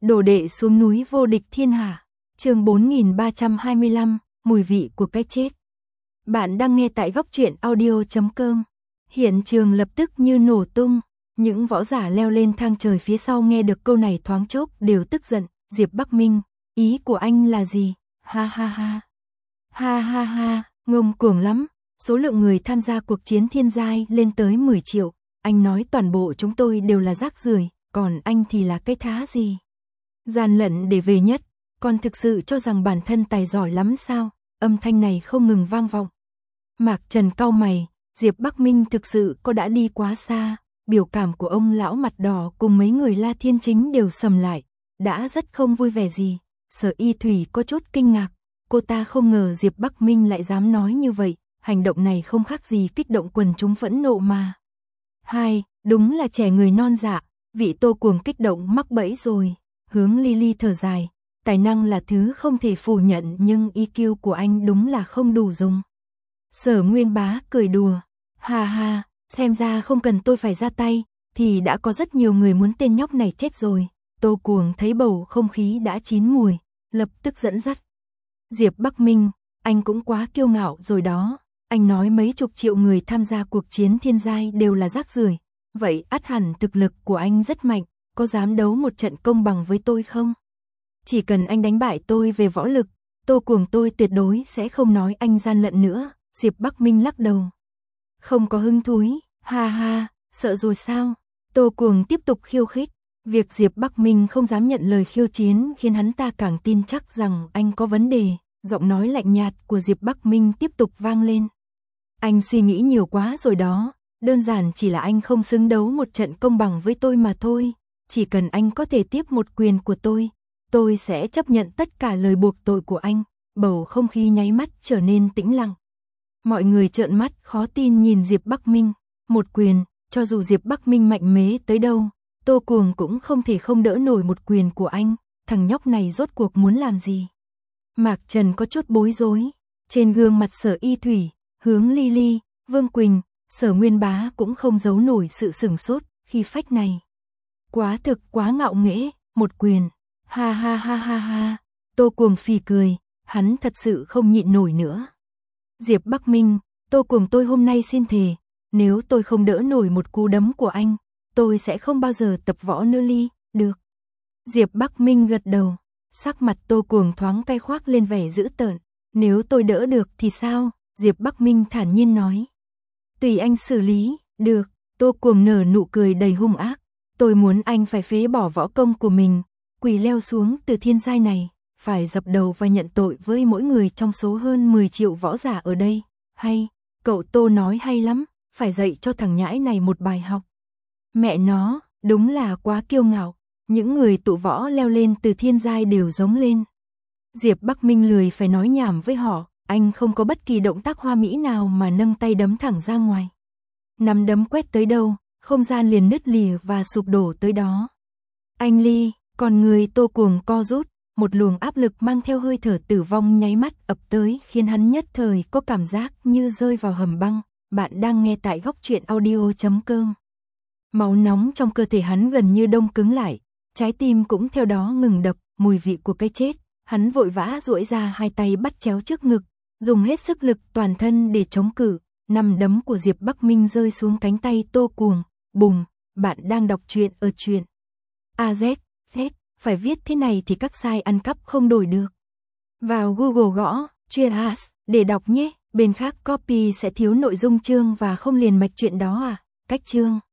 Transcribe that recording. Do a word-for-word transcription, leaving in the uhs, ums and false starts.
Đồ đệ xuống núi vô địch thiên hạ. Chương bốn nghìn ba trăm hai mươi lăm, mùi vị của cái chết. Bạn đang nghe tại góc truyện audio chấm com. Hiện trường lập tức như nổ tung, những võ giả leo lên thang trời phía sau nghe được câu này thoáng chốc đều tức giận. Diệp Bắc Minh, ý của anh là gì? Ha ha ha. Ha ha ha, ngông cuồng lắm. Số lượng người tham gia cuộc chiến thiên giai lên tới mười triệu. Anh nói toàn bộ chúng tôi đều là rác rưởi, còn anh thì là cái thá gì? Gian lận để về nhất, còn thực sự cho rằng bản thân tài giỏi lắm sao? Âm thanh này không ngừng vang vọng. Mạc Trần cau mày, Diệp Bắc Minh thực sự có đã đi quá xa, biểu cảm của ông lão mặt đỏ cùng mấy người La Thiên Chính đều sầm lại, đã rất không vui vẻ gì. Sở Y Thủy có chút kinh ngạc, cô ta không ngờ Diệp Bắc Minh lại dám nói như vậy, hành động này không khác gì kích động quần chúng phẫn nộ mà. Hai, đúng là trẻ người non dạ, vị Tô Cuồng kích động mắc bẫy rồi. Hướng Lily thở dài, tài năng là thứ không thể phủ nhận nhưng i kiu của anh đúng là không đủ dùng. Sở Nguyên Bá cười đùa, ha ha, xem ra không cần tôi phải ra tay, thì đã có rất nhiều người muốn tên nhóc này chết rồi. Tô Cuồng thấy bầu không khí đã chín mùi, lập tức dẫn dắt. Diệp Bắc Minh, anh cũng quá kiêu ngạo rồi đó, anh nói mấy chục triệu người tham gia cuộc chiến thiên giai đều là rác rưởi, vậy ắt hẳn thực lực của anh rất mạnh. Có dám đấu một trận công bằng với tôi không? Chỉ cần anh đánh bại tôi về võ lực, Tô Cuồng tôi tuyệt đối sẽ không nói anh gian lận nữa. Diệp Bắc Minh lắc đầu. Không có hứng thú, ha ha, sợ rồi sao? Tô Cuồng tiếp tục khiêu khích. Việc Diệp Bắc Minh không dám nhận lời khiêu chiến khiến hắn ta càng tin chắc rằng anh có vấn đề. Giọng nói lạnh nhạt của Diệp Bắc Minh tiếp tục vang lên. Anh suy nghĩ nhiều quá rồi đó, đơn giản chỉ là anh không xứng đấu một trận công bằng với tôi mà thôi. Chỉ cần anh có thể tiếp một quyền của tôi, tôi sẽ chấp nhận tất cả lời buộc tội của anh. Bầu không khí nháy mắt trở nên tĩnh lặng. Mọi người trợn mắt khó tin nhìn Diệp Bắc Minh. Một quyền, cho dù Diệp Bắc Minh mạnh mẽ tới đâu, Tô Cuồng cũng không thể không đỡ nổi một quyền của anh. Thằng nhóc này rốt cuộc muốn làm gì? Mạc Trần có chút bối rối. Trên gương mặt Sở Y Thủy, Hướng Lily, Vương Quỳnh, Sở Nguyên Bá cũng không giấu nổi sự sửng sốt khi phách này. Quá thực quá ngạo nghễ, một quyền, ha ha ha ha ha. Tô Cuồng phì cười, hắn thật sự không nhịn nổi nữa. Diệp Bắc Minh, Tô Cuồng tôi hôm nay xin thề, nếu tôi không đỡ nổi một cú đấm của anh, tôi sẽ không bao giờ tập võ nữa ly, được. Diệp Bắc Minh gật đầu, sắc mặt Tô Cuồng thoáng cay khoác lên vẻ dữ tợn. Nếu tôi đỡ được thì sao? Diệp Bắc Minh thản nhiên nói. Tùy anh xử lý, được. Tô Cuồng nở nụ cười đầy hung ác. Tôi muốn anh phải phế bỏ võ công của mình, quỳ leo xuống từ thiên giai này, phải dập đầu và nhận tội với mỗi người trong số hơn mười triệu võ giả ở đây. Hay, cậu Tô nói hay lắm, phải dạy cho thằng nhãi này một bài học. Mẹ nó, đúng là quá kiêu ngạo. Những người tụ võ leo lên từ thiên giai đều giống lên. Diệp Bắc Minh lười phải nói nhảm với họ, anh không có bất kỳ động tác hoa mỹ nào mà nâng tay đấm thẳng ra ngoài. Nắm đấm quét tới đâu, không gian liền nứt lìa và sụp đổ tới đó. Anh Ly, còn người Tô Cuồng co rút, một luồng áp lực mang theo hơi thở tử vong nháy mắt ập tới khiến hắn nhất thời có cảm giác như rơi vào hầm băng. Bạn đang nghe tại góc truyện audio chấm com. Máu nóng trong cơ thể hắn gần như đông cứng lại, trái tim cũng theo đó ngừng đập, mùi vị của cái chết. Hắn vội vã duỗi ra hai tay bắt chéo trước ngực, dùng hết sức lực toàn thân để chống cự. Nắm đấm của Diệp Bắc Minh rơi xuống cánh tay Tô Cuồng. Bùng, bạn đang đọc truyện ở truyện a zét, Z, phải viết thế này thì các site ăn cắp không đổi được. Vào Google gõ truyện as để đọc nhé, bên khác copy sẽ thiếu nội dung chương và không liền mạch truyện đó à. Cách chương